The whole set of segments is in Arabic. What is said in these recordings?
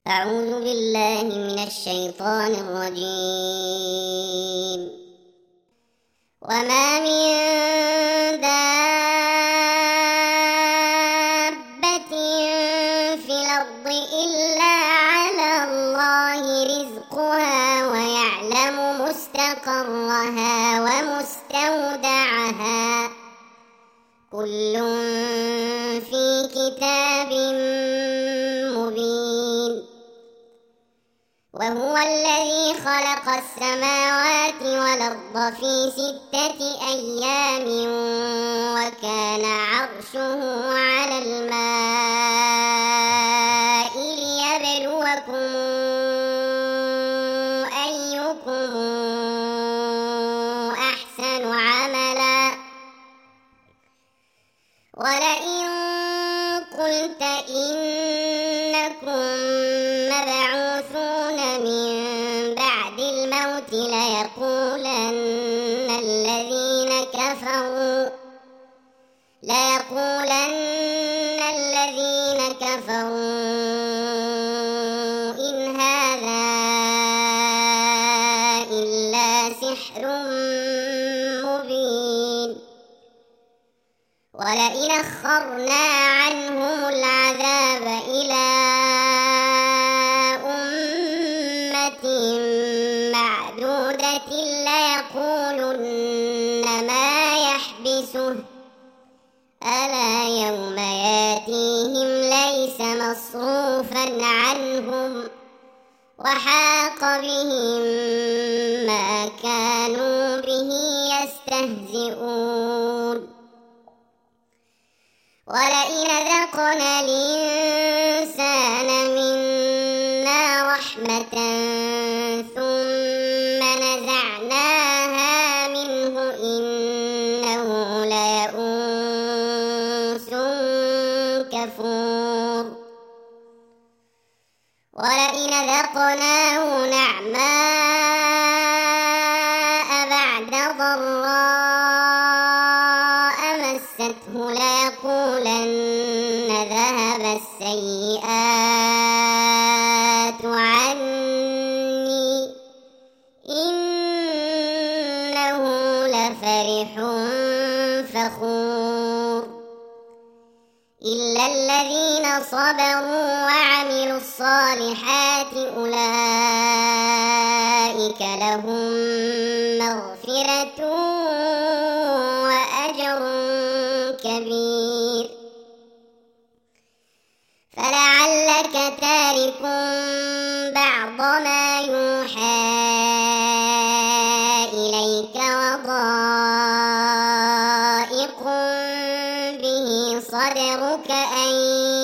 أعوذ بالله من الشيطان الرجيم. وما من دابة في الأرض إلا على الله رزقها ويعلم مستقرها ومستودعها كل في كتاب مبين. وهو الذي خلق السماوات والأرض في 6 أيام وكان عرشه على الماء ليبلوكم أيكم أحسن عملا. ولئن قلت إنكم مبعوثون من بعد الموت ليقولن الذين كفروا إن هذا إلا سحر مبين. ولئن أخرنا عنهم العذاب إلى أمة معدودة ليقولن ما يحبسه ألا يوم ياتيهم ليس مصروفا عنهم وحاق بهم ما كانوا به يستهزئون. ولئن أذقنا الإنسان منا رحمة ثم نزعناها منه إنه ليئوس كفور. ولئن أذقناه نعماء بعد ضراء مسته ليقولن ذهب السيئات عني إنه لفرح فخور. إلا الذين صبروا وعملوا الصالحات أولئك لهم مغفرة وأجر كبير. فلعلك تارك بعض ما يوحى إليك وضائق به صدرك أن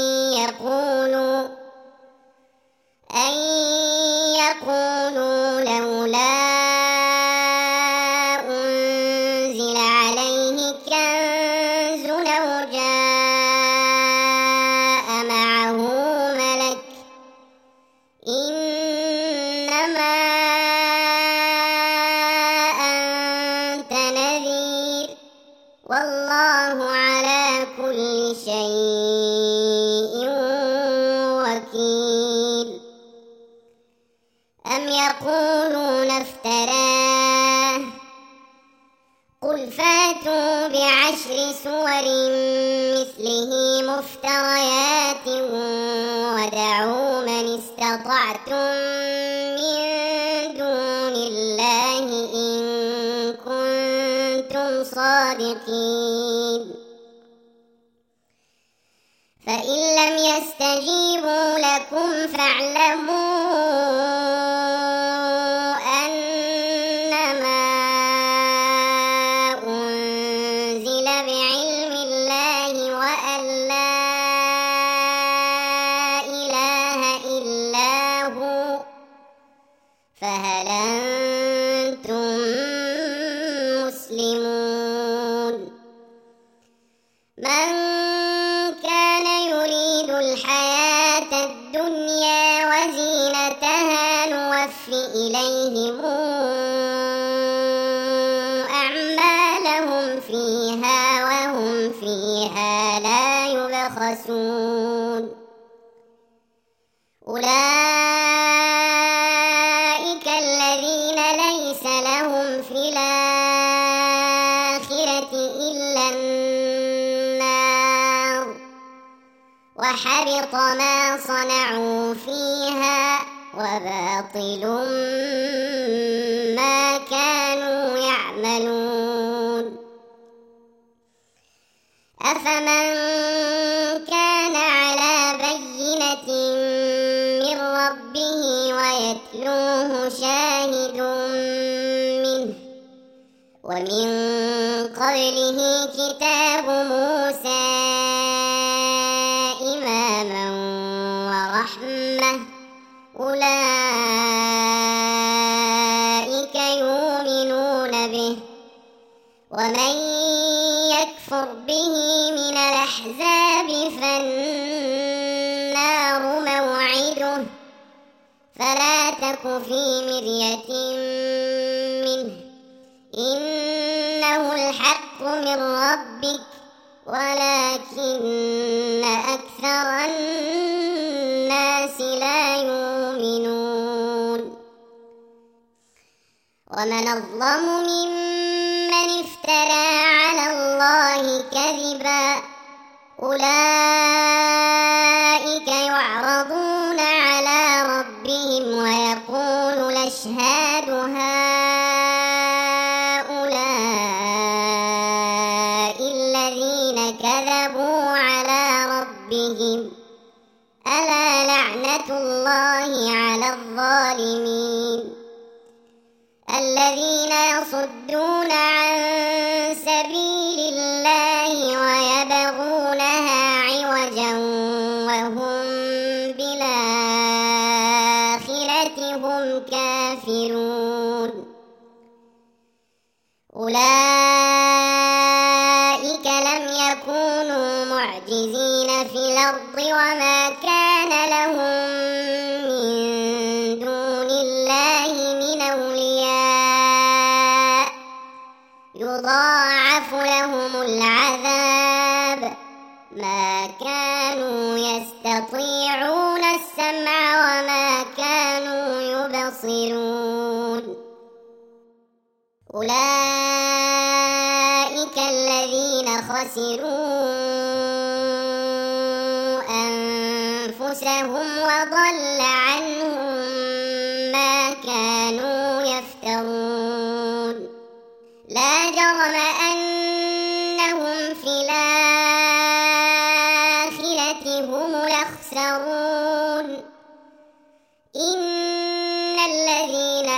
يقولوا لولا أنزل عليه كنز أو جاء معه ملك إنما أنت نذير والله على كل شيء وكيل. أم يقولون افتراه قل فاتوا ب10 سور مثله مفتريات ودعوا من استطعتم من دون الله إن كنتم صادقين. فإن لم يستجيبوا لكم فاعلموا أنما أنزل بعلم الله وأن لا إله إلا هو فهل أنتم مسلمون. من كان يريد الحياة الدنيا وزينتها نوفي إليهم أعمالهم فيها وهم فيها لا يبخسون. أولئك وحبط ما صنعوا فيها وباطل ما كانوا يعملون. أفمن كان على بينة من ربه ويتلوه شاهد منه ومن قبله كتاب موسى إماما ورحمة أولئك يؤمنون به ومن يكفر به من الأحزاب فالنار موعده فلا تك في مرية منه إنه الحق من ربك ولكن أكثر الناس لا يؤمنون. ومن أظلم ممن افترى على الله كذبا أولئك يعرضون على ربهم ويقول الأشهاد هؤلاء الذين كذبوا على ربهم ألا لعنة الله على الظالمين الذين يصدون عن سبيل الله ويبغونها عوجا وهم بالآخرة هم كافرون. أولئك لم يكونوا معجزين في الأرض وما كان لهم من دون الله من أولياء يضاعف لهم العذاب ما كانوا يستطيعون السمع وما كانوا يبصرون. أولئك الذين خسروا أنفسهم وضل عنهم ما كانوا يفترون. لا جرم أنهم في الآخرة هم الأخسرون. إن الذين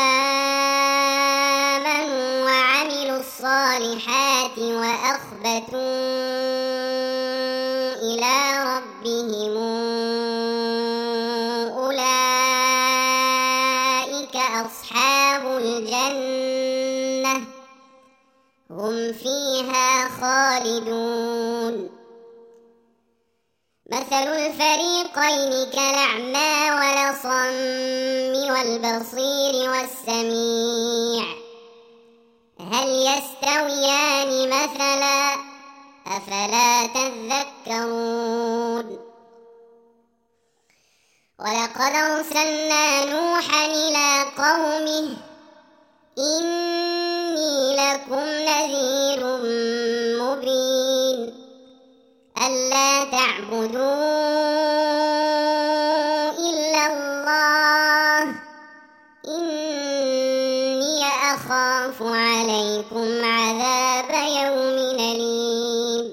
آمنوا وعملوا الصالحات وأخبتوا إلى ربهم أولئك أصحاب الجنة هم فيها خالدون. مثل الفريقين كالأعمى والأصم والبصير والسميع هل يستويان مثلا أفلا تذكرون. ولقد أرسلنا نوحا إلى قومه إني لكم نذير مبين ألا تعبدوا إلا الله إني أخاف عليكم عذاب يوم أليم.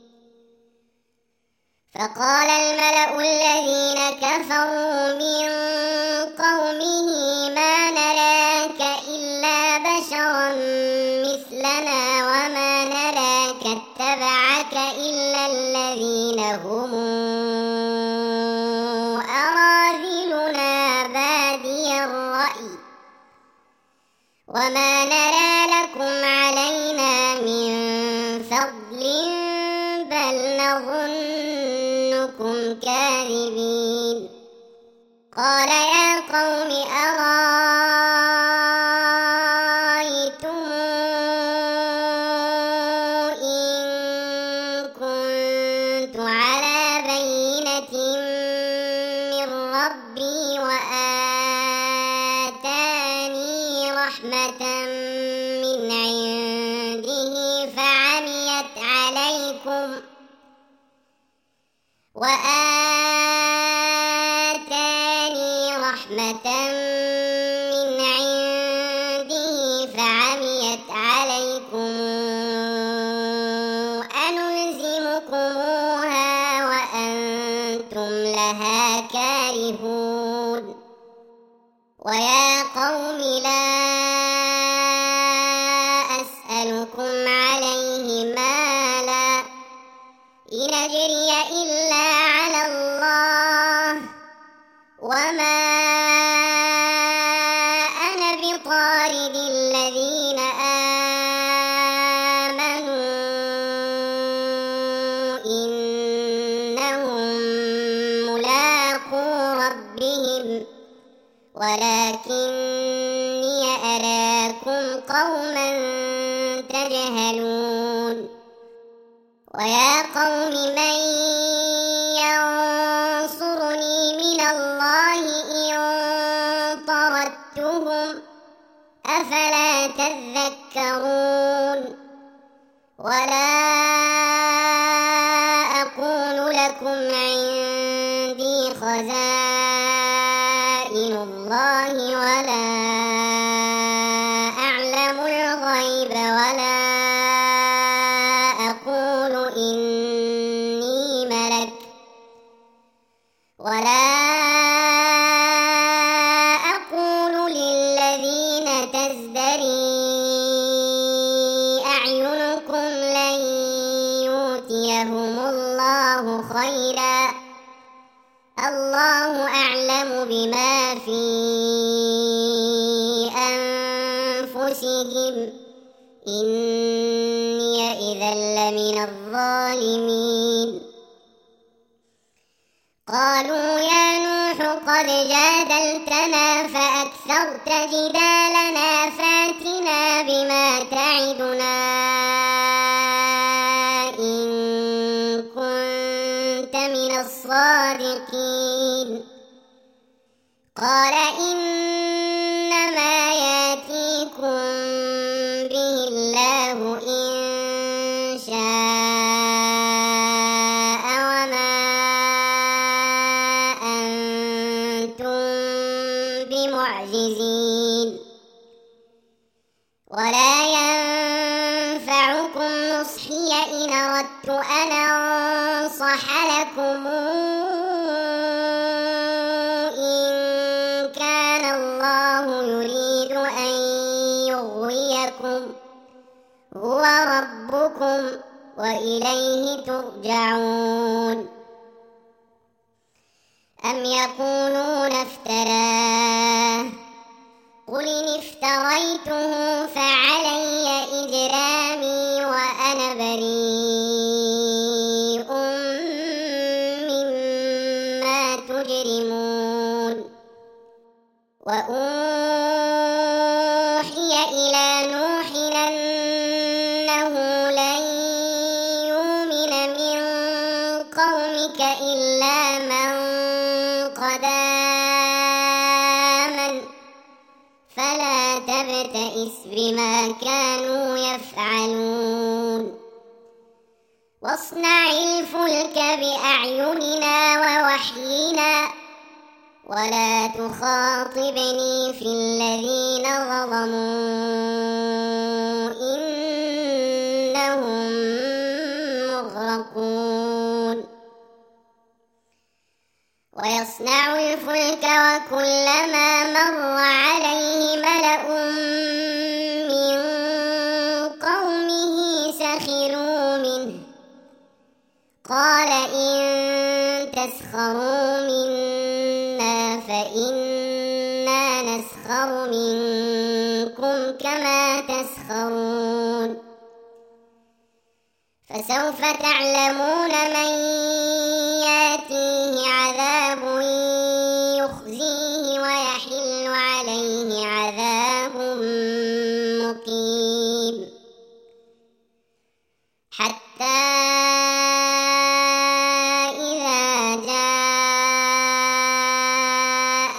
فقال الملأ الذين كفروا من قومه ما نراك إلا بشرا مثلنا وما نراك اتبعك إلا الذين هم أراذلنا بادي الرأي وما نرى لكم علينا من فضل بل نظنكم كاذبين. قال يا قوم أرأيتم إن كنت على بينة من ربي وآتاني رحمة من عنده فعميت عليكم رحمة من عنده فعميت عليكم أنلزمكموها وأنتم لها كارهون ويا قوم لا أسألكم عليه مالا إن أجري إلا على الله وما أنا بطارد الذين آمنوا إنهم ملاقو ربهم ولكني أراكم قوما تجهلون ويا قوم من ينصرني من الله إن طردتهم أفلا تذكرون ولا أقول لكم عندي خزائن الله ولا أعلم الغيب ولا أقول إني ملك ولا أقول للذين تزدري أعينكم لن يؤتيهم الله خيرا الله أعلم بما في أنفسهم إني إذا لمن الظالمين قالوا يا نوح قد جادلتنا فأكثرت جدالنا فاتنا بما تعدنا إن كنت من الصادقين قال إنما يأتيكم به الله إن شاء وما أنتم بمعجزين ولا ينفعكم نصحي إن أردت أن أنصح لكم إن كان الله يريد أن يغويكم هو ربكم وإليه ترجعون أم يقولون افتراه قل إن افتريته فعلي إجرامي وأنا بريء مما تجرمون وأوحي إلى نوح أنه لن يؤمن من قومك إلا من قد آمن فلا تبتئس بما كانوا يفعلون واصنع الفلك بأعيننا ووحينا ولا تخاطبني في الذين ظلموا إنهم مغرقون ويصنع الفلك وكلما مر عليه ملأ من قومه سخروا منه قال إن تسخروا منا فإنا نسخر منكم كما تسخرون فسوف تعلمون من يأتيه عذاب يخزيه ويحل عليه عذاب مقيم حتى إذا جاء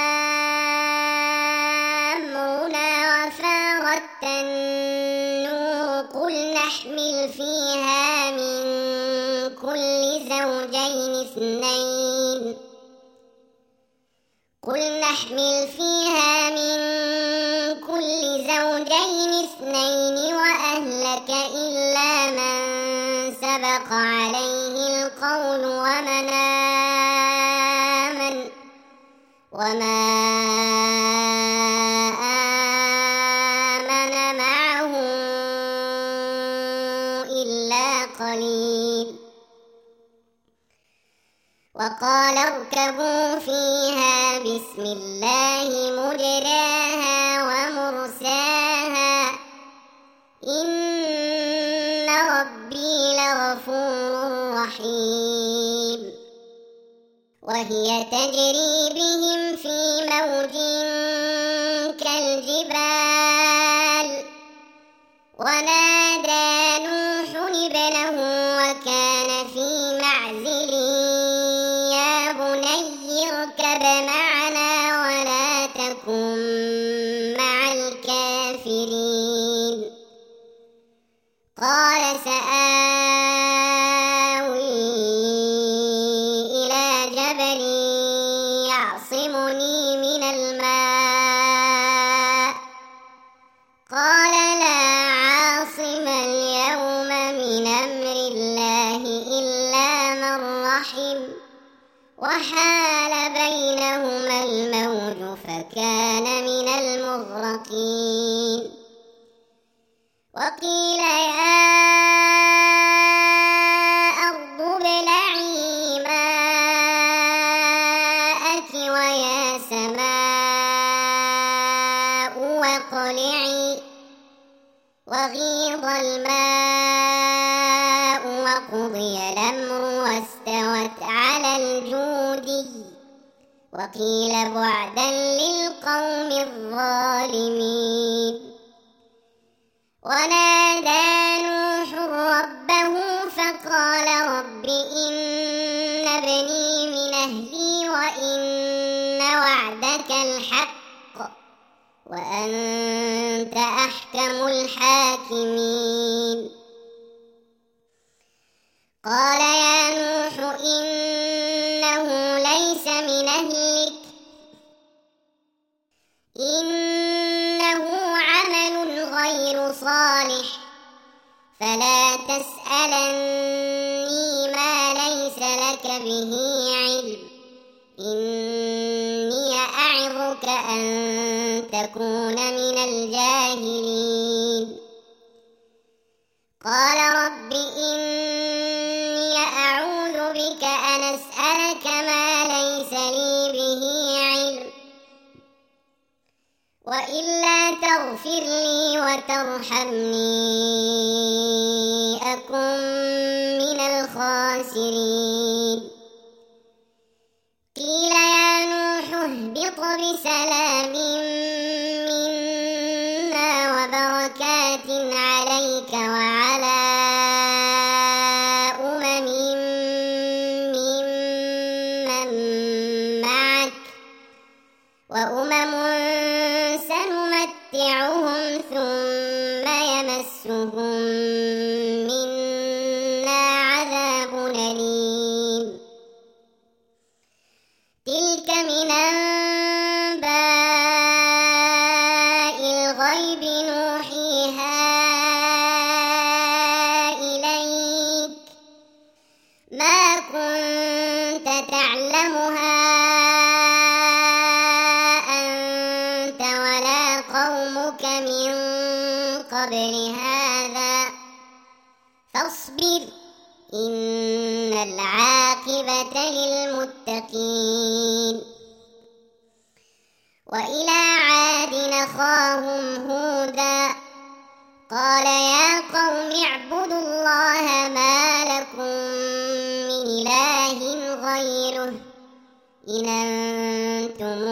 أمرنا وفارت النور قل نحمل فيها من كل زوجين اثنين قل نحمل فيها من كل زوجين اثنين وأهلك إلا من سبق عليه القول وما آمن معه إلا قليل. وقال اركبوا فيها بسم الله مجراها ومرساها إن ربي لغفور رحيم. وهي تجري بهم في موج كالجبال ونادى نوح ابنه وكان في معزل يا بني اركب معنا ولا تكن مع الكافرين. قال سآوي إلى جبل يعصمني من الماء قال لا عاصم اليوم من أمر الله إلا من رحم وحال بينهما الموج فكان من المغرقين. وقيل يا أرض ابلعي ماءك ويا سماء واقلعي وغيض الماء وقضي الأمر واستوت على الجودي وقيل بعدا للقوم الظالمين. ونادى نوح ربه فقال رب إن ابني من أهلي وإن وعدك الحق وأنت أحكم الحاكمين. قال يا نوح إنه ليس من أهلك إنه عمل غير صالح فلا تسألني ما ليس لك به علم إني أعظك أن تكون من الجاهلين. قال رب إني أعوذ بك أن أسألك ما ليس لي به علم وإلا تغفر لي وترحمني أكن من الخاسرين. قيل يا نوح اهبط بسلام منا وبركات عليك وعلى أمم ممن معك وأمم سنمتعهم ثم يمسهم منا عذاب أليم. تلك من أنباء الغيب نوحيها إليك ما كنت تعلمها أنت ولا قومك من قبل هذا فاصبر إن العاقبة للمتقين. وإلى عاد أخاهم هودا قال يا قوم اعبدوا الله ما لكم من إله غيره إن أنتم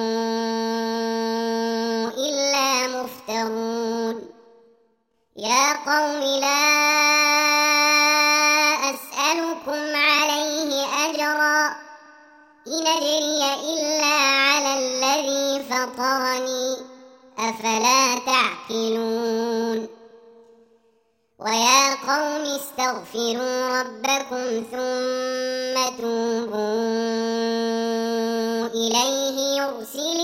إلا مفترون. يا قوم لا أسألكم عليه أجرا إن أجري إلا على الذي فطرني أفلا تعقلون. ويا قوم استغفروا ربكم ثم توبوا إليه يرسل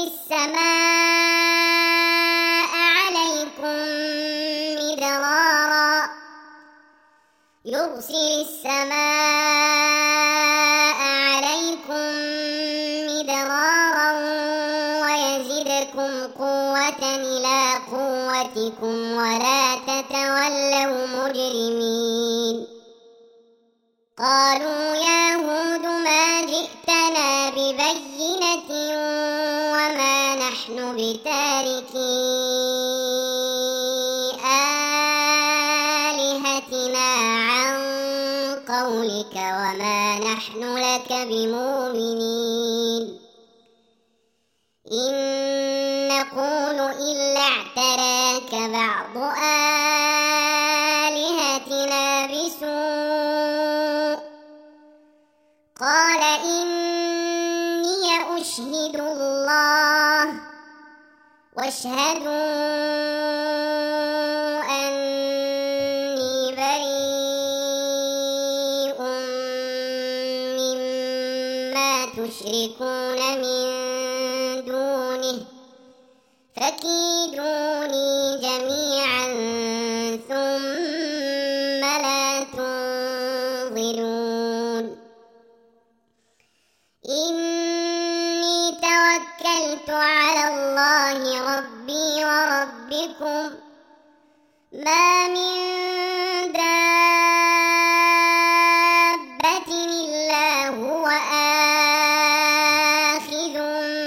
السماء عليكم مدرارا ويزدكم قوة إلى قوتكم ولا تتولوا مجرمين قالوا يا هود ما جئتنا ببينة وما نحن بتاركي آلهتنا عن قولك وما نحن لك بمؤمنين إن نقول إلا اعتراك بعض آلهتنا بسوء قال إني أشهد الله واشهدوا أني بريء مما تشركون من دونه فكيدوني جميعا ثم لا تنظرون إني توكلت على الله ربي وربكم ما من دابة إلا هو آخذ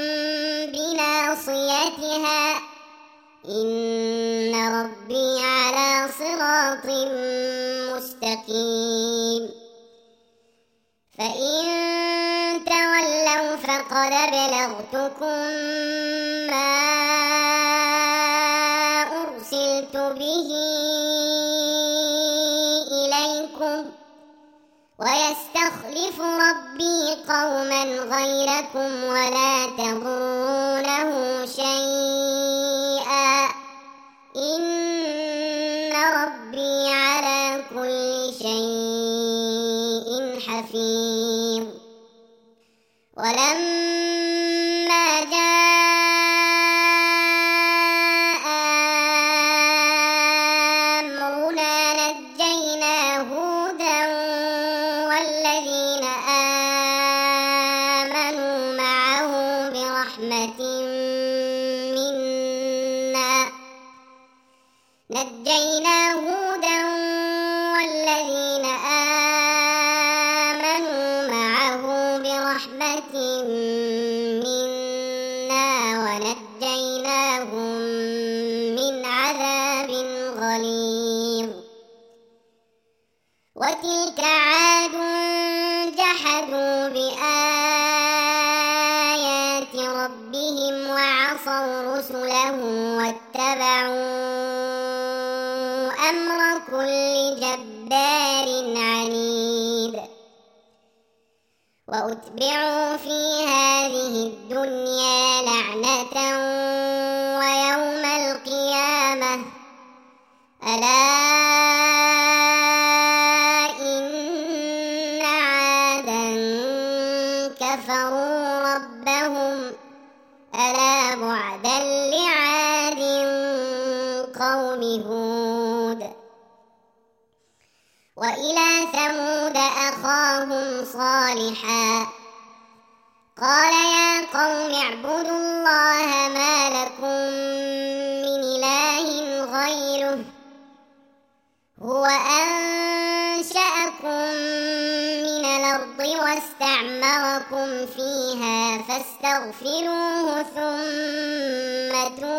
بناصيتها إن ربي على صراط مستقيم فإن تولوا فقد بلغتكم ما أرسلت به إليكم ويستخلف ربي قوما غيركم ولا تضرونه شيئا إن ربي على كل شيء حفيظ ولما جاء أمرنا نجينا هودا والذين آمنوا معه برحمة منا ونجيناهم من عذاب غليظ وتلك عاد جحدوا بآيات ربهم وعصوا رسله واتبعوا أمر كل جبار عنيد وأتبعوا في هذه الدنيا لعنة ويوم القيامة ألا إن عادا كفروا ربهم ألا بعدا لعاد قوم هود وإلى ثمود أخاهم صالحا قال يا قوم اعبدوا الله ما لكم من إله غيره هو أنشأكم من الأرض واستعمركم فيها فاستغفروه ثم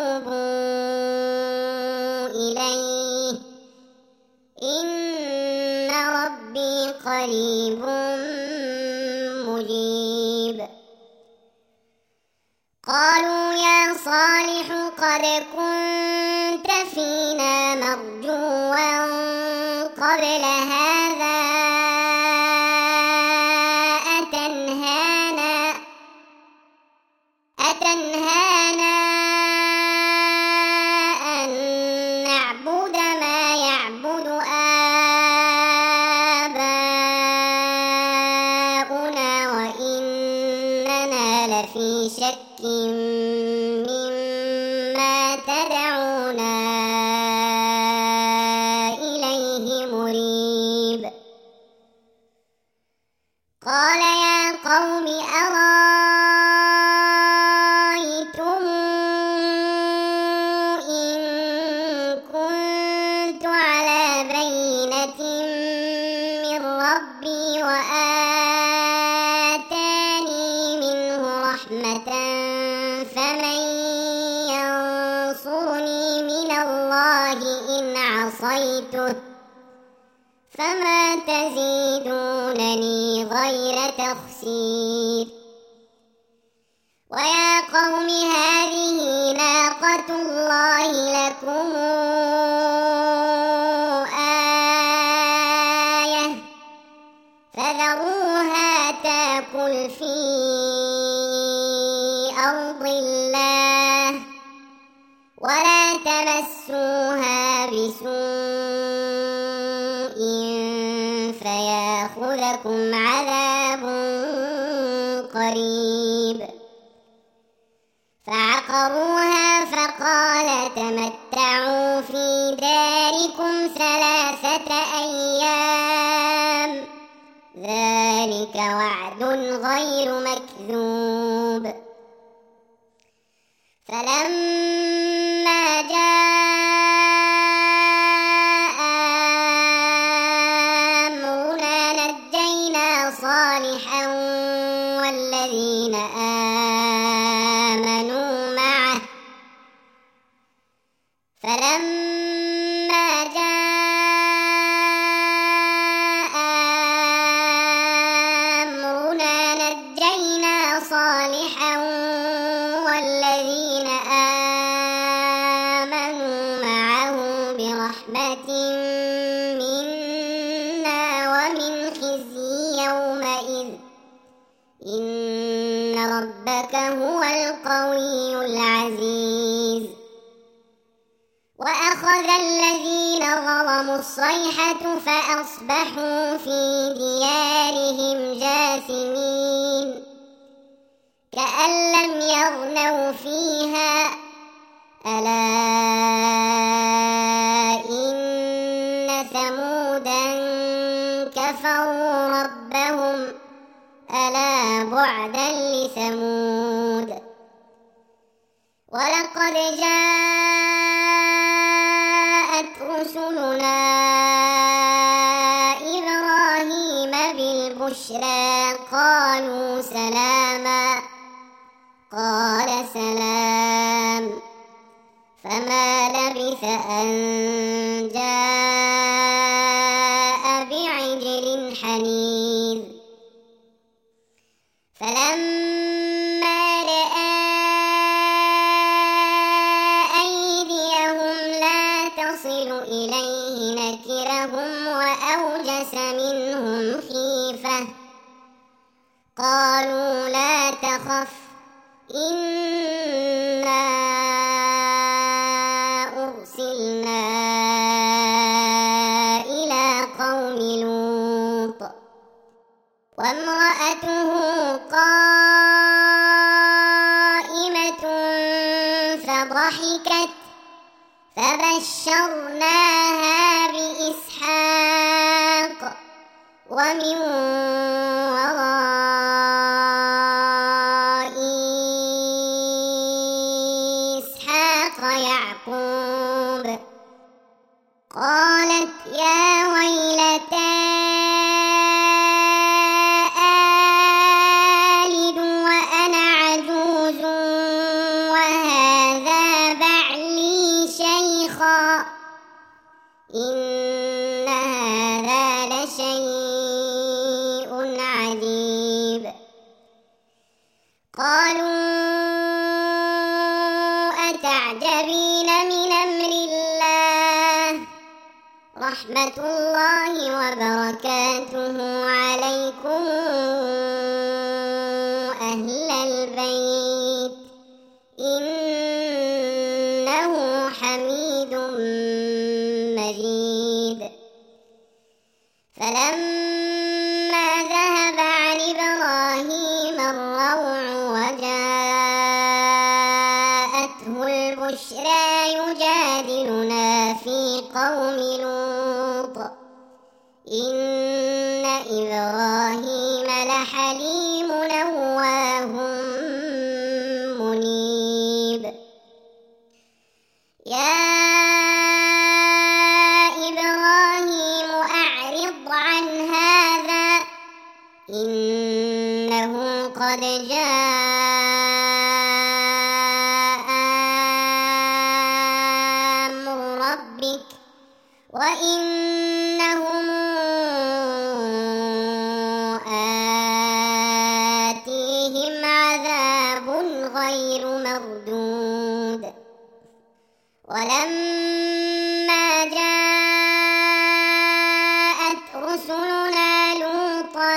توبوا إليه إن ربي قريب مجيب قالوا يا صالح قد كنت فينا مرجوا قبل هذا أتنهانا أن نعبد ما يعبد آباؤنا وإننا لفي شك مما تدعونا إليه مريب. قال يا قوم أرأيتم إن كنت على بينة من ربي وآتاني منه رحمة فمن ينصرني من الله إن عصيته فما تزيدونني غير تخسير. ويا قوم هذه ناقة الله لكم آية فذروها تأكل في أرض الله ولا تمسوها بسوء فيأخذكم عذاب قريب. فعقروها فقال تمتعوا في داركم 3 أيام ذلك وعد غير مكذوب. فلما جاء أمرنا نجينا صالحا والذين آمنوا معه فلما جاء أمرنا نجينا صالحا والذين آمنوا معه برحمة منا ومن خزي يومئذ إن ربك هو القوي العزيز. وأخذ الذين ظلموا الصيحة فأصبحوا في ديارهم جاثمين كأن لم يغنوا فيها ألا إن ثمودا كفروا ربهم ألا بعدا لثمود. ولقد جاءت رسلنا إبراهيم بالبشرى قالوا سلاما قال سلام فما لبث أن جاء بعجل حنيذ. فلما رأى أيديهم لا تصل إليه نكرهم وأوجس منهم خيفة قالوا لا تخف إنا أرسلنا إلى قوم لوط وامرأته قائمة فضحكت فبشرناها بإسحاق ومن وراء إسحاق يعقوب. قالت يا ويلتى آلد وأنا عجوز وهذا بعلي شيخا إن هذا لشيء عجيب. قالوا أتعجبين من أمر الله رحمة الله وبركاته عليكم أهل البيت إنه حميد مجيد. فلما ذهب عن إبراهيم الروع وجاء جاءته البشرى يجادلنا في قوم لوط إن إبراهيم لحليم أواه منيب يا إبراهيم أعرض عن هذا إنه قد جاء أمر ربك وإنهم آتيهم عذاب غير مردود ولما جاءت رسلنا لوطا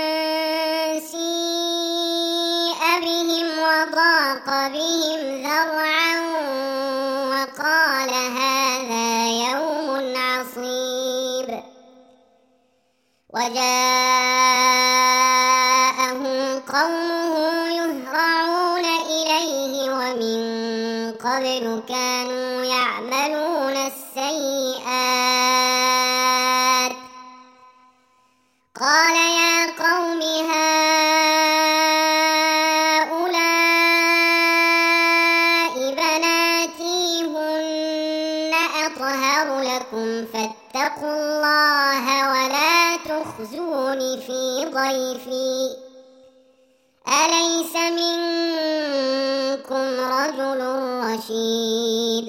سيء بهم وضاق بهم ذرعا وقال هذا يوم عصيب وجاءه قومه يهرعون إليه ومن قبل كانوا يعملون السيئات قال يا قوم هؤلاء بناتي هن أطهر لكم فاتقوا الله ولا تخزون في ضيفي أليس منكم رجل رشيد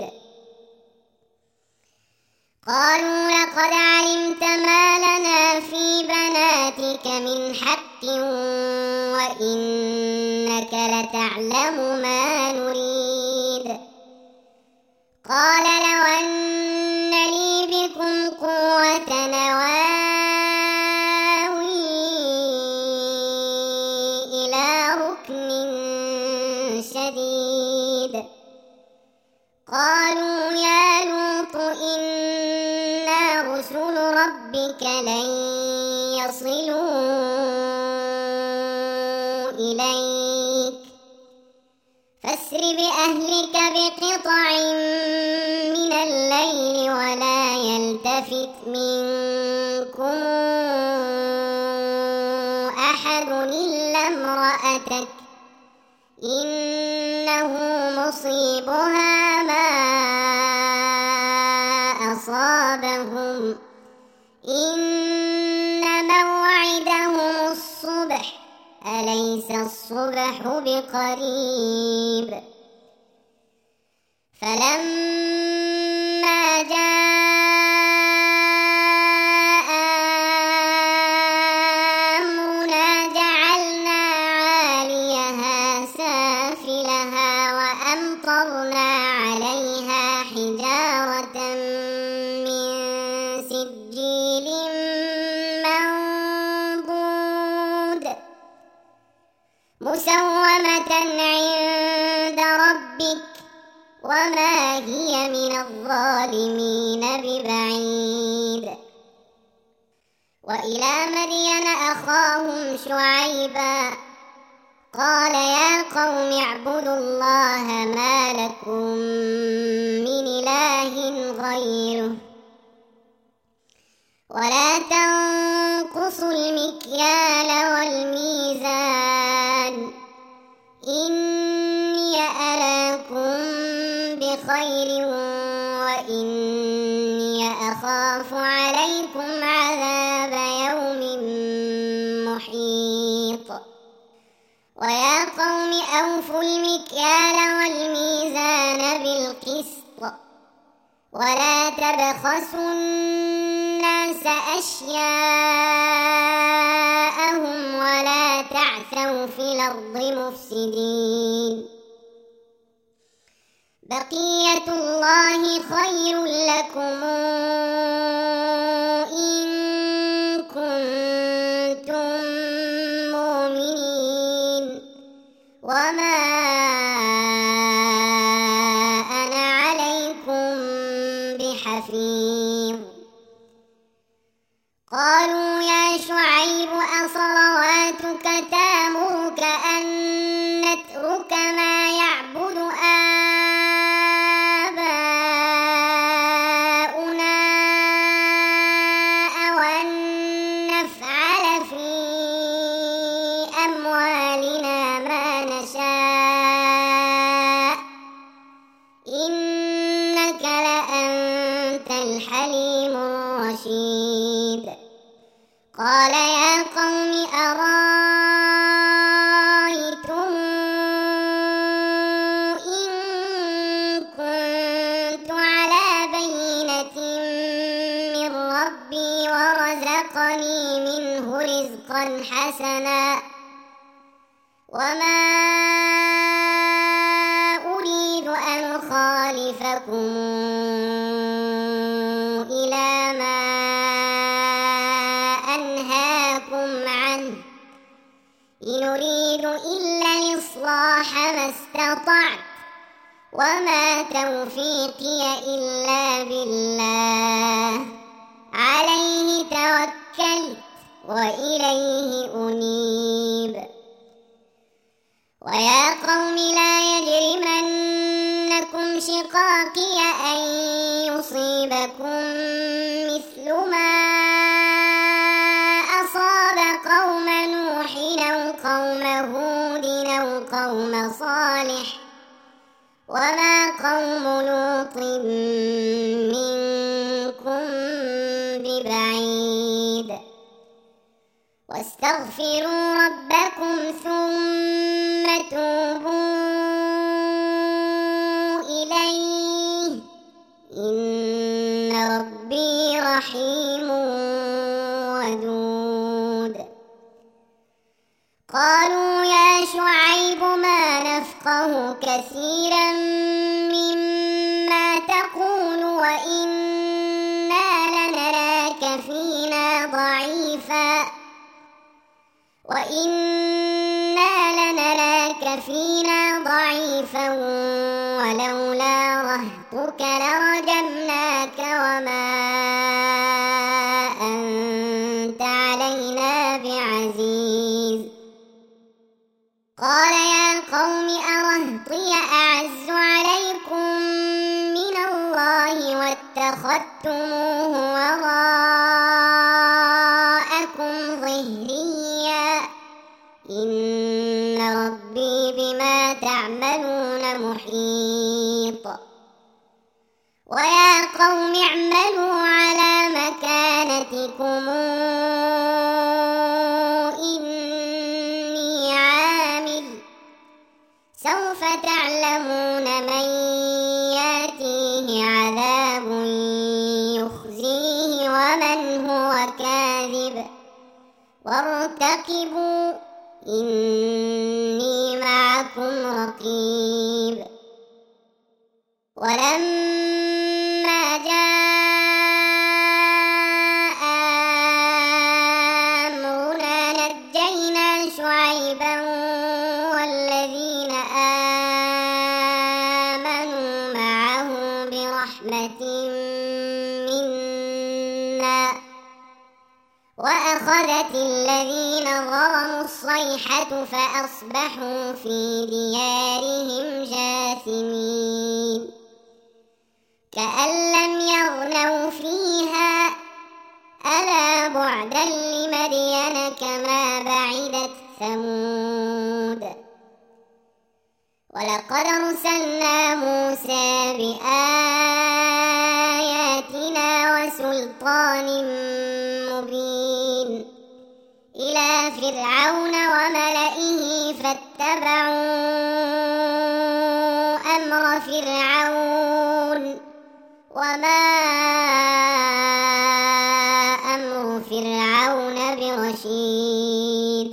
قالوا لقد علمت ما لنا في بناتك من حق وإنك لتعلم ما نريد قال لو أن لي بكم قوة نواوي إلى ركن شديد قالوا يا لوط إنا رسل ربك لن يصلوا إليك فاسر بأهلك بقطع من الليل ولا يلتفت منكم أحد إلا امرأتك إنه مصيبها ما أصابهم إن موعدهم الصبح أليس الصبح بقريب فلما جاء أمرنا جعلنا عاليها سافلها وأمطرنا عليها حجارة من سجيل منضود مسومة عند ربك وما هي من الظالمين ببعيد وإلى مدين أخاهم شعيبا قال يا قوم اعبدوا الله ما لكم من إله غيره ولا تنقصوا المكيال والميزان إني أراكم بخير وإني أخاف عليكم عذاب يوم محيط ويا قوم أوفوا المكيال والميزان بالقسط ولا تبخسوا الناس أشياءهم ولا تعثوا في الأرض مفسدين بقية الله خير لكم إن كنتم مؤمنين وما أنا عليكم بحفيظ قالوا يا شعيب أصلواتك تأمرك أن نترك ما يعبد الحليم الرشيد. قال يا قوم أرأيتم إن كنت على بينة من ربي ورزقني منه رزقا حسنا وما أريد أن أخالفكم إلى ما أنهاكم عنه إن أريد إلا الإصلاح ما استطعت وما توفيقي إلا بالله عليه توكلت وإليه أنيب. ويا قوم لا يجرمنكم شقاقي أن يصيبكم مثل ما أصاب قوم نوح أو قوم هود أو قوم صالح وما قوم لوط منكم ببعيد. واستغفروا ربكم ثم توبوا إليه إن ربي رحيم ودود. قالوا يا شعيب ما نفقه كثيرا مما تقول وإنا لنراك فينا ضعيفا ولولا رهطك لرجمناك وما أنت علينا بعزيز. قال يا قوم أرهطي أعز عليكم من الله واتخذتموه وراءكم ظهريا إن ربي بما تعملون محيط. ويا قوم اعملوا على مكانتكم إني عامل سوف تعلمون من يأتيه عذاب يخزيه ومن هو كاذب وارتقبوا إني معكم رقيب. ولما جاء أمرنا نجينا شعيبا والذين آمنوا معه برحمة منا وأخذت الذين ظلموا الصيحة فأصبحوا في ديارهم جاثمين كأن لم يغنوا فيها ألا بعدا لمدين كما بعدت ثمود. ولقد أرسلنا موسى بآياتنا وسلطان مبين إلى فرعون وملئه فاتبعوا أمر فرعون وما أمر فرعون برشيد.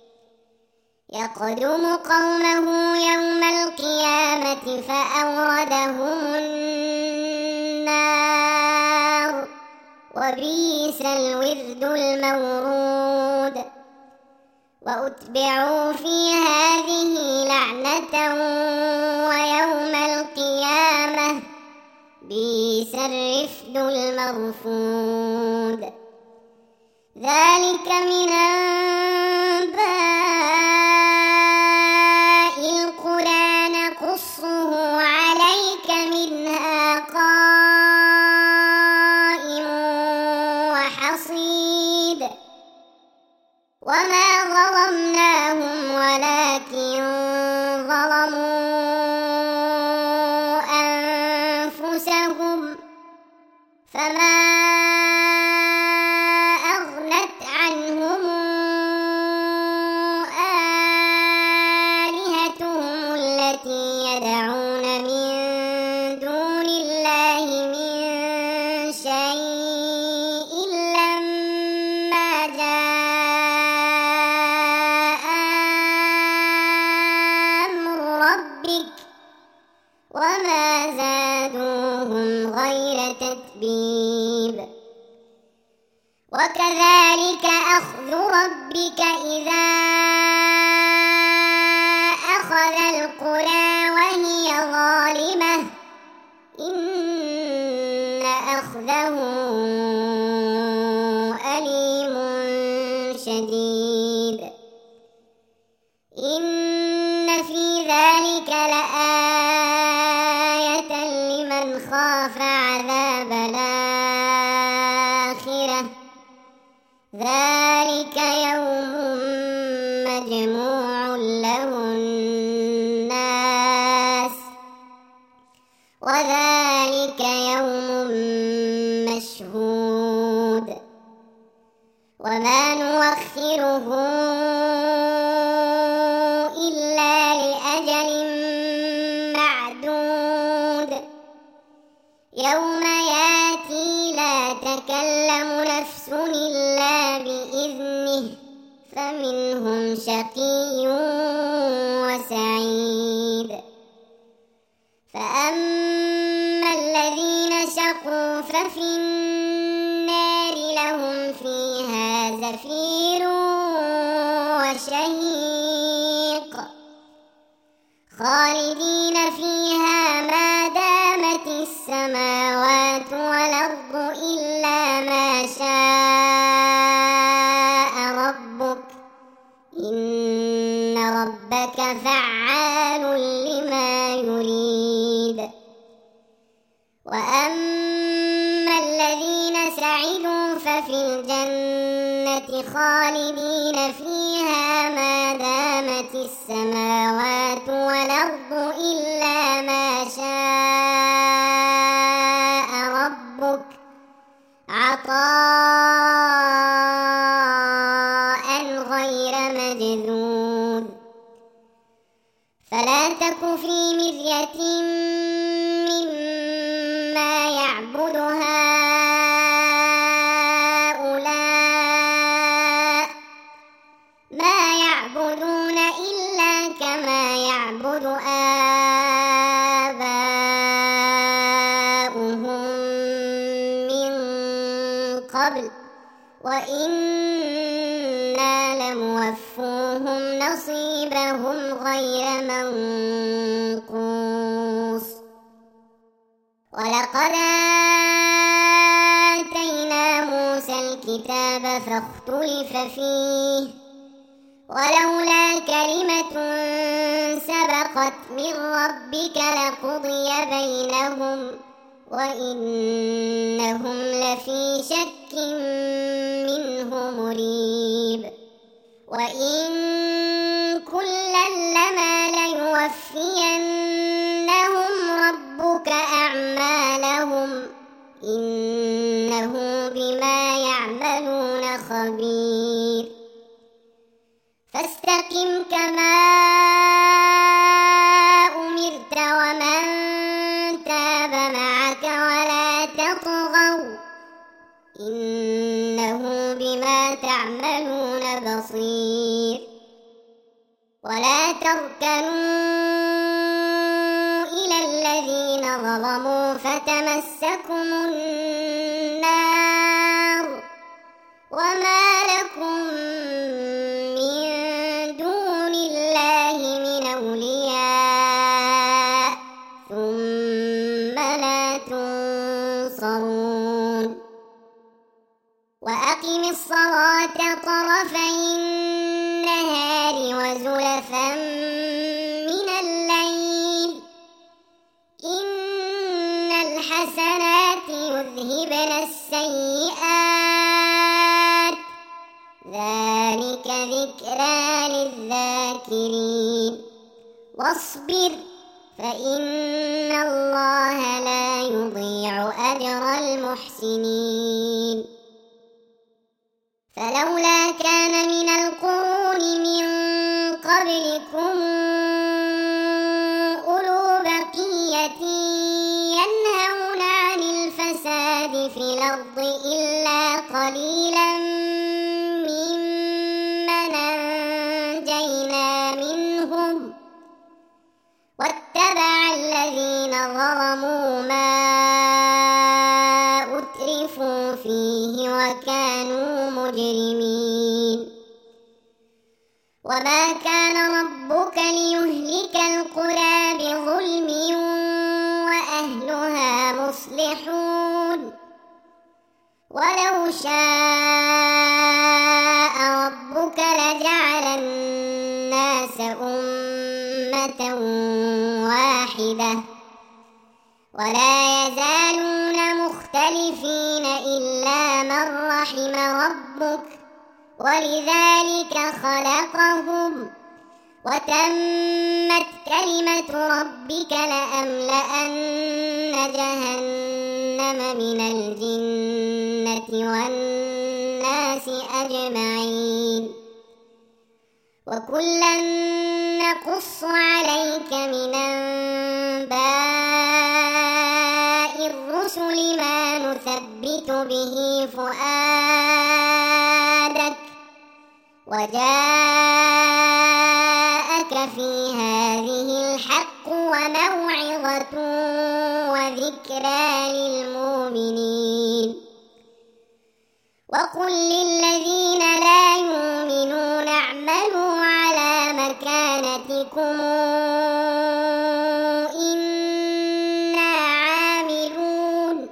يقدم قومه يوم القيامة فأوردهم النار وبئس الورد المورود. وأتبعوا في هذه لعنة ويوم القيامة بئس الرفد المرفود. ذلك من أنباء القرى نقصه عليك منها قائم وحصيد. وما ظلمناهم ولكن ظلموا أنفسهم فما أغنت عنهم آلهتهم التي يدعون من دون الله من شيء لما جاء أمر ربك وما زادوهم غير تتبيب وكذلك أخذ ربك إذا أخذ القرى وهي ظالمة إن أخذه أليم شديد إن في ذلك لآية لمن خاف عذاب الآخرة ذلك يوم مجموع له الناس وذلك يوم مشهود وما نؤخره إلا لأجل معدود يوم ياتي لا تكلم نفس إلا بإذنه فمنهم شقي وسعيد فأما الذين شقوا ففي النار لهم فيها زفير وشهيق خالدين فيها ما دامت السماوات والأرض إلا ما شاء ربك إن ربك فعال لما يريد وأما الذين سعدوا ففي الجنة خالدين فيها ما دامت السماوات والأرض إلا ما شاء ربك عطاء غير مجذوذ فلا تك في مرية مما يعبد هؤلاء ما يعبدون إلا كما يعبد آباؤهم من قبل وإنا لموفوهم نصيبهم غير منقوص ولقد آتينا موسى الكتاب فاختلف فيه ولولا كلمة سبقت من ربك لقضي بينهم وإنهم لفي شك منه مريب وإن كلا لما ليوفينهم ربك أعمالهم إنه بما يعملون خبير فاستقم كما أمرت ومن تاب معك ولا تطغوا إنه بما تعملون بصير ولا تركنوا إلى الذين ظلموا فتمسكم النار وما لكم من دون الله من أولياء ثم لا تنصرون وأقم الصلاة طرفي النهار وزلفا من الليل إن الحسنات يذهبن السيئات ذلك ذكرى للذاكرين واصبر فإن الله لا يضيع أجر أجر المحسنين فلولا كان من القرون من قبلكم أولو بقية ينهون عن الفساد في الأرض إلا قليلا ممن أنجينا منهم واتبع الذين ظلموا ما أترفوا فيه وكانوا مجرمين وما كان ربك ليهلك القرى بظلم وأهلها مصلحون ولو شاء ربك لجعل الناس أمة واحدة ولا يزالون مختلفين إلا من رحم ربك ولذلك خلقهم وتمت كلمة ربك لأملأن جهنم من الجنة والناس أجمعين وكلا نقص عليك من أنباء الرسل ما نثبت به فؤادك وجاءك في هذه الحق وموعظة وذكرى للمؤمنين وقل للذين لا يؤمنون اعملوا على مكانتكم إنا عاملون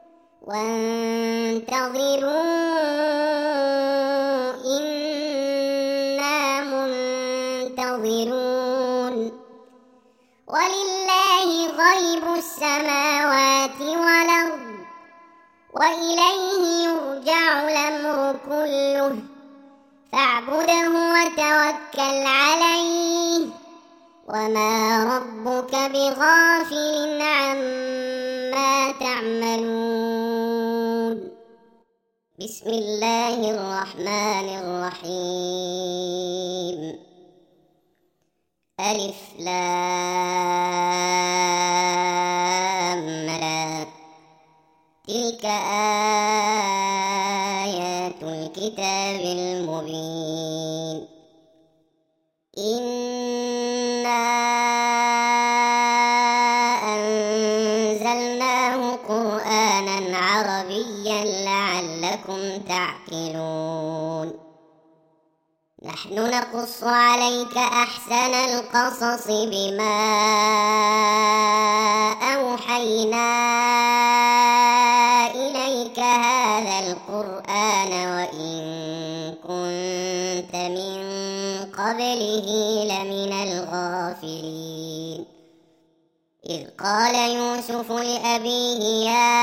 وانتظروا إنا منتظرون ولله غيب السماوات والأرض وإليه يرجع الأمر كله فاعبده وتوكل عليه وما ربك بغافل عما تعملون بسم الله الرحمن الرحيم ألف لام را تلك آيات الكتاب المبين إنا أنزلناه قرآنا عربيا لعلكم تعقلون نحن نقص عليك أحسن القصص بما أوحينا إليك هذا القرآن وإن كنت من قبله لمن الغافلين إذ قال يوسف لأبيه يا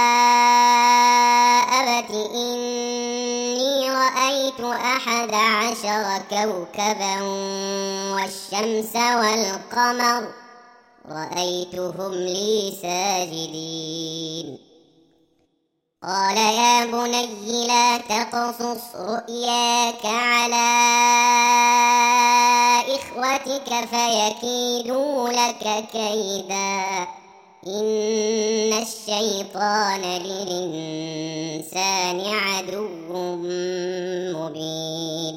أبت إني رأيت 11 كوكبا والشمس والقمر رأيتهم لي ساجدين قال يا بني لا تقصص رؤياك على إخوتك فيكيدوا لك كيدا إن الشيطان للإنسان عدو مبين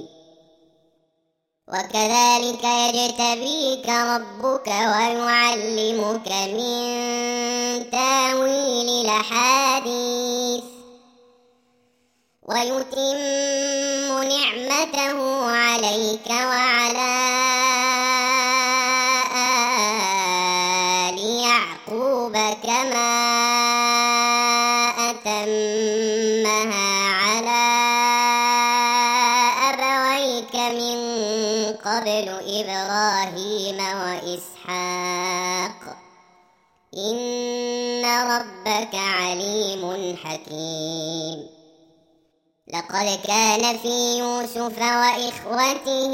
وكذلك يجتبيك ربك ويعلمك من تاويل الأحاديث ويتم نعمته عليك وعلى آل يعقوب كما أتمها على أبويك من قبل إبراهيم وإسحاق إن ربك عليم حكيم لقد كان في يوسف وإخوته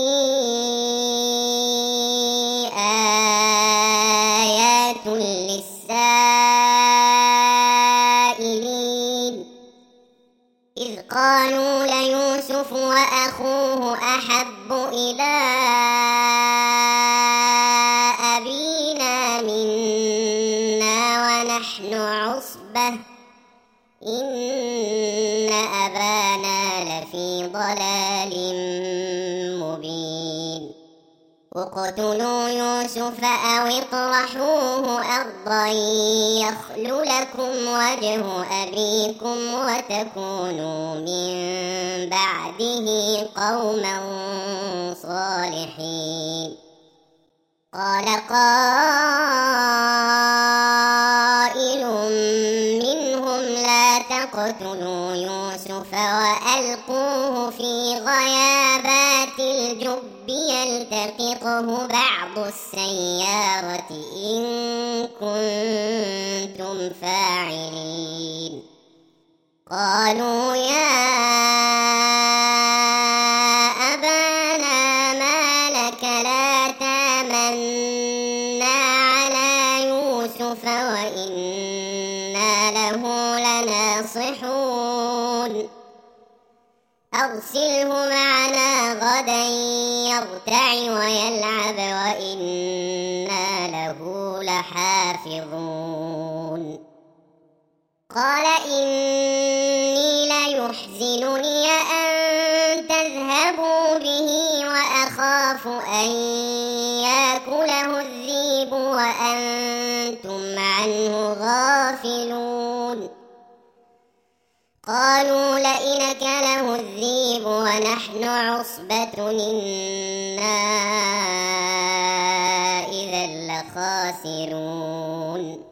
آيات للسائلين يوسف وأخوه أحب إلى أبينا منا ونحن عصبة إن أبانا لفي ضلال مبين اقتلوا يوسف أو اطرحوه أرضا يخل لكم وجه أبيكم وتكونوا من بعده قوما صالحين قال قائل منهم لا تقتلوا يوسف وألقوه في غيابات الجب يلتقطه بعض السيارة إن كنتم فاعلين قالوا يا أبانا ما لك لا تامنا على يوسف وإنا له لناصحون أرسله معنا غدا يرتع ويلعب وإنا له لحافظون قال إني ليحزنني أن تذهبوا به وأخاف أن يأكله الذئب وأنتم عنه غافلون قالوا لئن أكله الذئب ونحن عصبة إنا إذا لخاسرون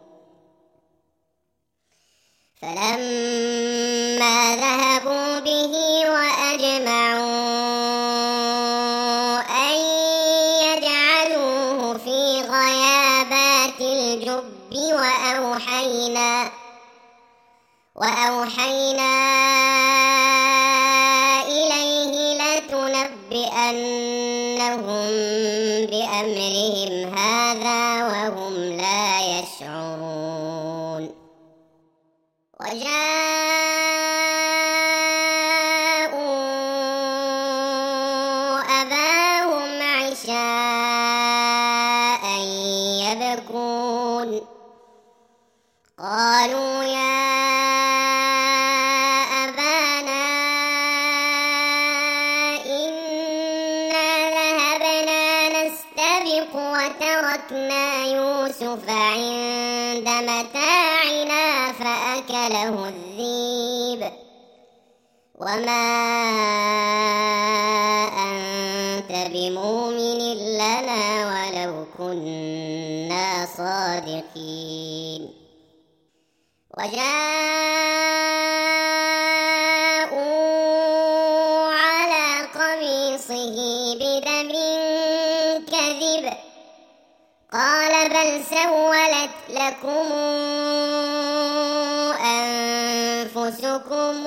فلما ذهبوا به وأجمعوا أن يجعلوه في غيابات الجب وأوحينا إليه لتنبئنهم بأمرهم هذا وهم لا يشعرون وجاءوا أباهم عشاء يبكون قالوا يا أبانا إنا ذهبنا نستبق وتركنا يوسف عند متاعنا فأكله الذئب وما أنت بمؤمن لنا ولو كنا صادقين وجاءوا على قميصه بدم كذب قال بل سولت لكم أنفسكم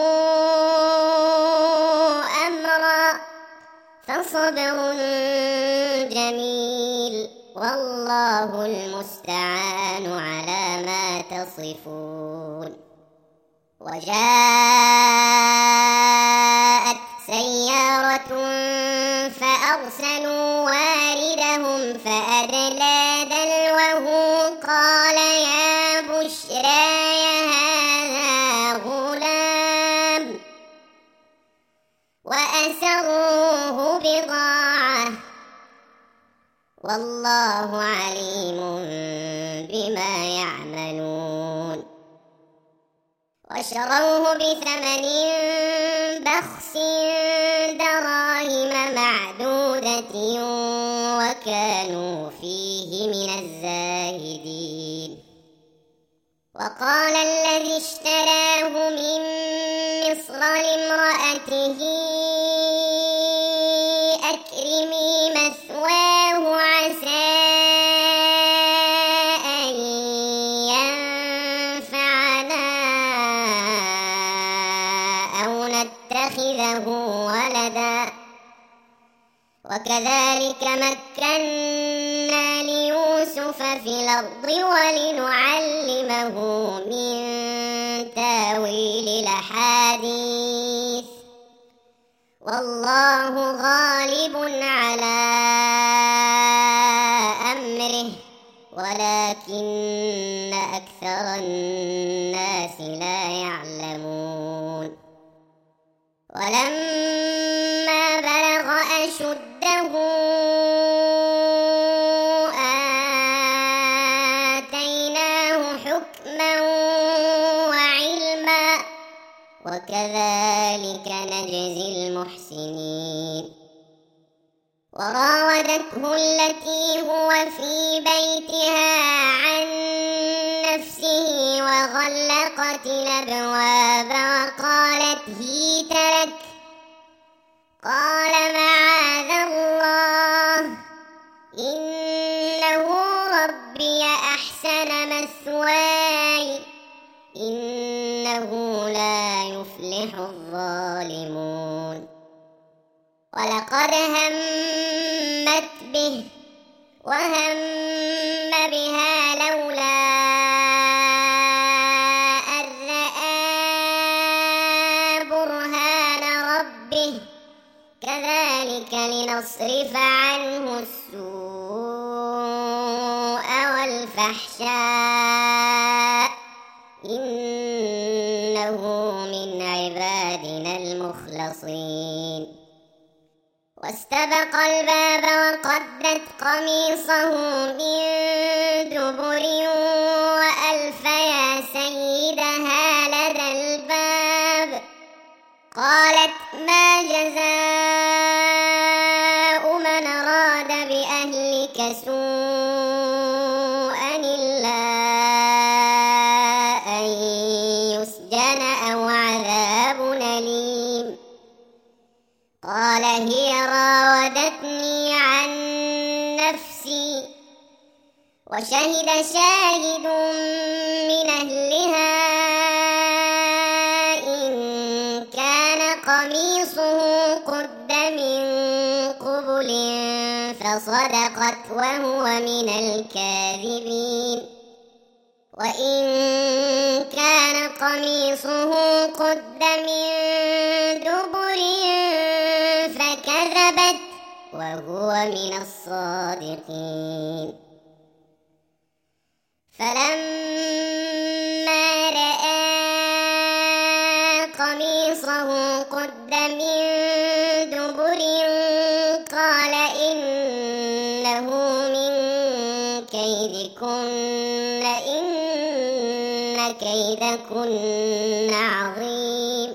أمرا فصبر جميل والله المستعان على ما تصفون وجاءت سيارة فأرسلوا واردهم فأدلى دلوه قال يا بشراي هذا غلام وأسروه بضاعة والله عليم بما يعملون واشروه بثمن بخس دراهم معدودة وكانوا فيه من الزاهدين وقال الذي اشتراه من مصر لامرأته أكرمي مثواه عسى أن ينفعنا أو نتخذه ولدا وكذلك مكنا ليوسف في الأرض ولنعلمه من تاويل الأحاديث والله غالب على أمره ولكن أكثر الناس لا يعلمون ولما بلغ أشده آتيناه حكما وعلما وكذلك نجزي المحسنين وراودته التي هو في بيتها عن نفسه وغلقت الأبواب وقالت هيت لك قال معاذ الله إنه ربي أحسن مثواي إنه لا يفلح الظالمون ولقد همت به وهم بها لولا أن رأى برهان ربه كذلك لنصرف عنه السوء والفحشاء إنه من عبادنا المخلصين واستبق الباب وقدت قميصه من دبر وألف يا سيدها لدى الباب قالت ما جزاء من أراد بأهلك سوءا إلا أن يسجن أو عذاب أليم قال هي راودتني عن نفسي وشهد شاهد من أهلها إن كان قميصه قد من قبل فصدقت وهو من الكاذبين وإن كان قميصه قد من دبر فكذبت وهو من الصادقين فلما رأى قميصه قد من دبر قال إنه من كيدكن إن كيدكن عظيم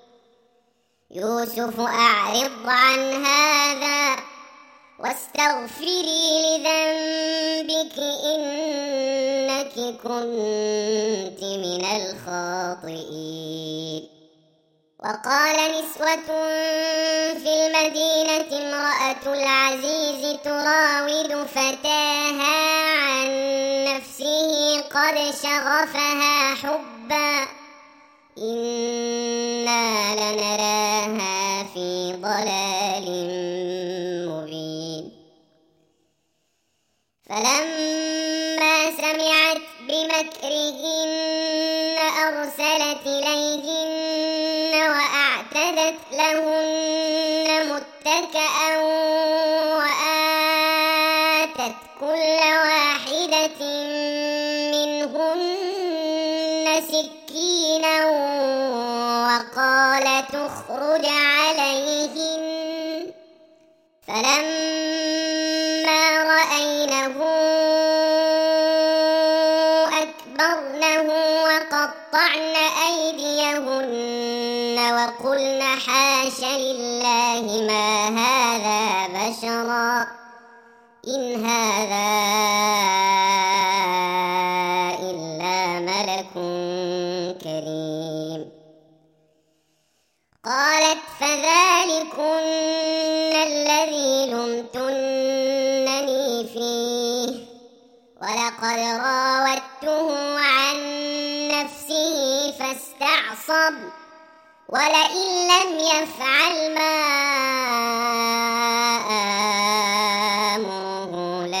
يوسف أعرض عن هذا واستغفري لذنبك إنك كنت من الخاطئين وقال نسوة في المدينة امرأة العزيز تراود فتاها عن نفسه قد شغفها حبا إنا لنراها في ضلال مبين فلما سمعت بمكرهن أرسلت إليهن وأعتدت لهن متكئا وآتت كل واحدة منهن سكينا وقالت اخرج عليهن فلما رأينه أكبرنه وقطعن أيديهن وقلن حاش لله ما هذا بشرا إن هذا إلا ملك كريم قالت فذلكن الذي لمتنني فيه ولقد راودته عن نفسه فاستعصم ولئن لم يفعل ما آمره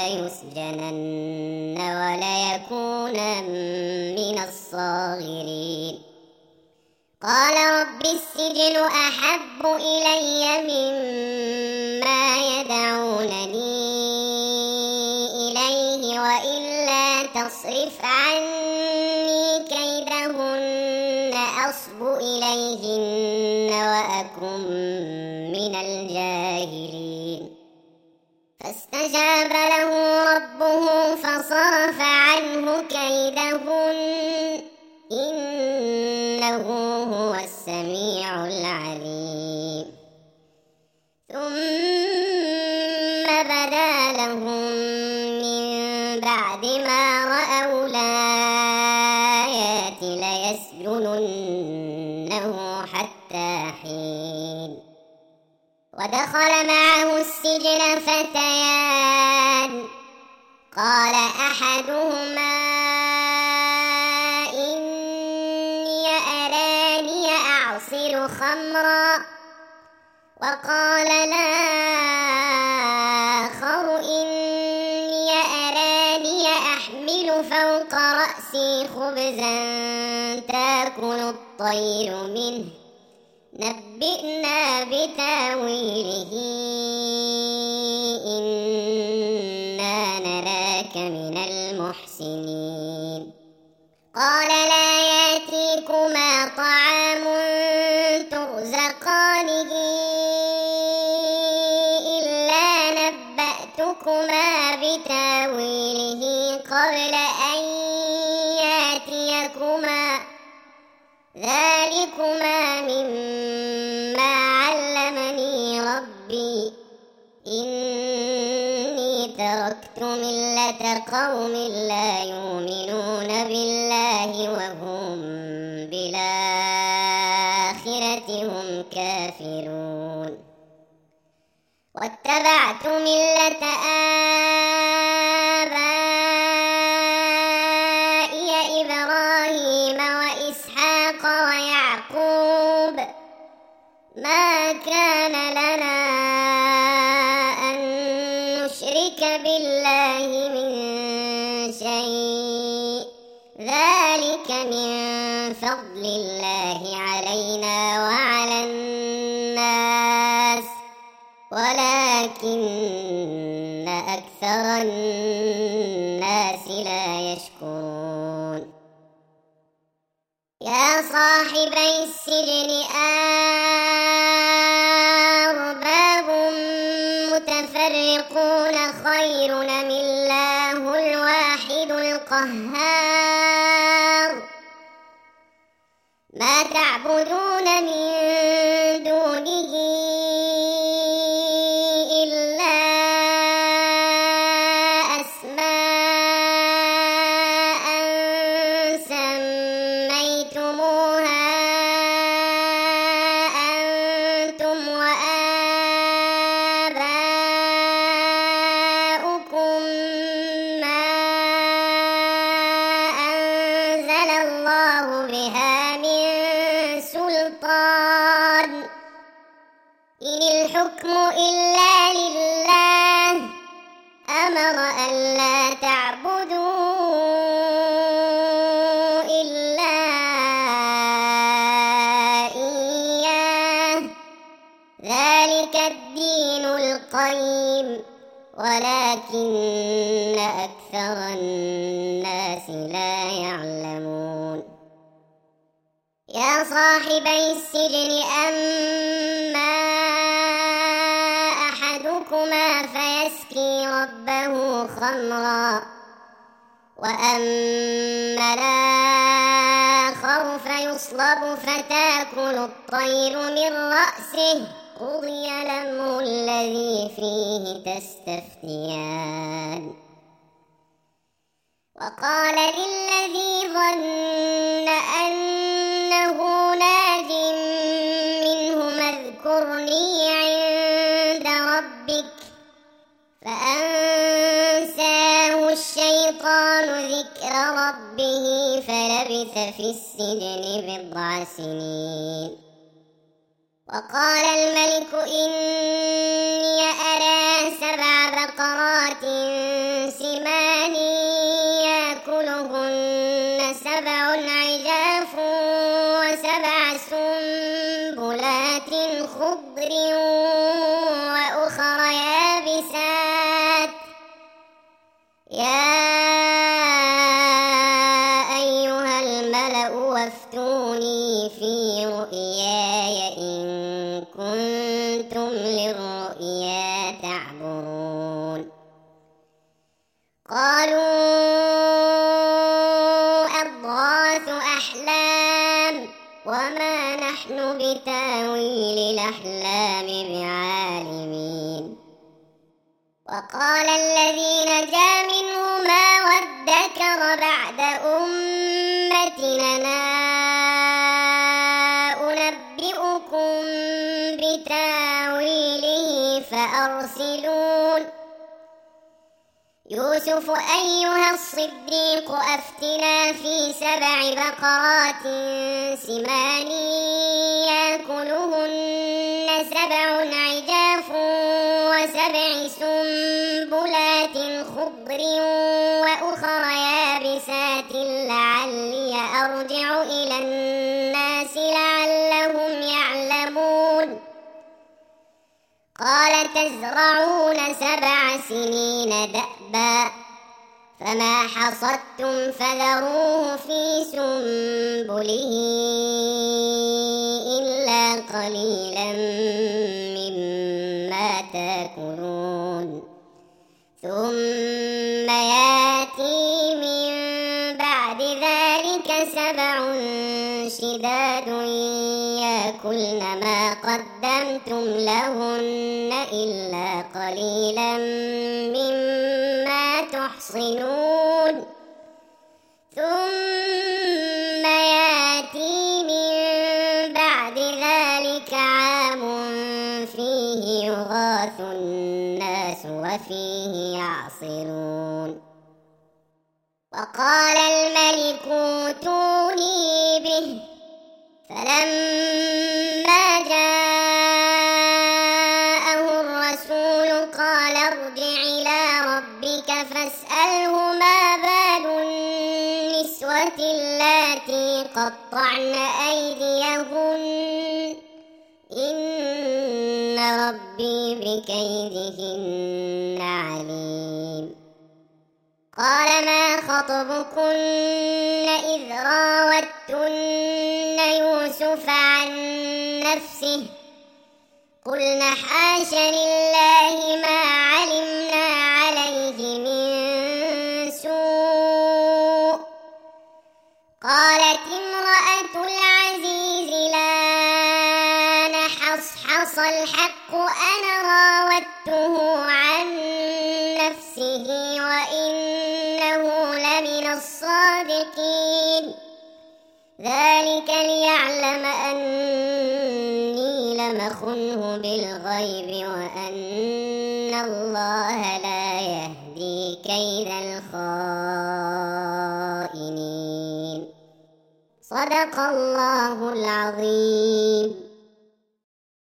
ليسجنن وليكون من الصاغرين قال رب السجن أحب إلي مما يدعونني إليه وإلا تصرف عني كيدهن أصب إليهن وأكن من الجاهلين فاستجاب له ربه فصرف عنه كيدهن إنه هو السميع العليم ثم بدا لهم من بعد ما رأوا الآيات ليسجننه حتى حين ودخل معه السجن فتيان قال أحدهما إني أراني أعصر خمرا وقال الآخر إني أراني أحمل فوق رأسي خبزا تأكل الطير منه نبئنا بتاويله إنا نراك من المحسنين قال لا يأتيكما طعام ترزقانه إلا نبأتكما بتاويله قبل أن يأتيكما ذلكما مما علمني ربي إني تركت ملة قوم لا يؤمنون بالله وهم بالآخرة هم كافرون واتبعت ملة آبائي إبراهيم وإسحاق ويعقوب ما كان لنا أن نشرك بالله من شيء ذلك من فضل الله علينا وعلى الناس ولكن أكثر الناس لا يشكرون يا صاحبي السجن أرباب متفرقون خير أم الله الواحد القهار ما تعبدون من دونه إلا أسماء سميتموها أنتم وآباؤكم ما أنزل الله بها من سلطان إن الحكم إلا لله أمر ألا تعبدوا إلا إياه ذلك الدين القيم ولكن أكثر الناس لا يعلمون يا صاحبي السجن أما أحدكما فيسقي ربه خمرا وأما الآخر فيصلب فتأكل الطير من رأسه قضي الأمر الذي فيه تستفتيان وقال للذي ظن أنه ناج منه اذكرني عند ربك فأنساه الشيطان ذكر ربه فلبث في السجن بضع سنين وقال الملك إني أرى 7 بقرات سمان يأكلهن سبع عجاف وسبع سنبلات خضر وأخر يابسات يا أيها الملأ وافتوني في رؤياي إن كنتم للرؤيا تعبرون قالوا أضغاث أحلام وما نحن بتاويل الأحلام بعالمين وقال الذي نجا منهما وادكر بعد أمتنا أنبئكم بتاويله فأرسلون يوسف أيها الصديق أفتنا في 7 بقرات سمان يأكلهن 7 عجاف و7 سنبلات خضر وأخر يابسات لعلي أرجع إلى الناس لعلهم يعلمون قال تزرعون 7 سنين دأبا فما حصدتم فذروه في سنبله إلا قليلا مما تأكلون ثم يأتي من بعد ذلك 7 شداد يأكلن ما قدمتم لهن إلا قليلا مما تحصنون ثم يأتي من بعد ذلك عام فيه يغاث الناس وفيه يعصرون وقال الملك ائتوني به فلما جاءه الرسول قال ارجع إلى ربك فاسأله ما بال النسوة اللاتي قطعن أيديهن إن ربي بكيدهن عليم قال ما خطبكن إذ راوتن يوسف عن نفسه قلنا حاش لله ما علمنا عليه من سوء قالت امرأة العزيز الآن حصحص الحق أنا راودته عن نفسه وإنه لمن الصادقين ذلك ليعلم أني لم أخنه بالغيب وأن الله لا يهدي كيد الخائنين صدق الله العظيم.